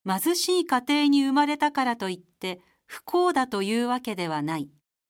貧しい家庭に生まれたからといって不幸だというわけではない。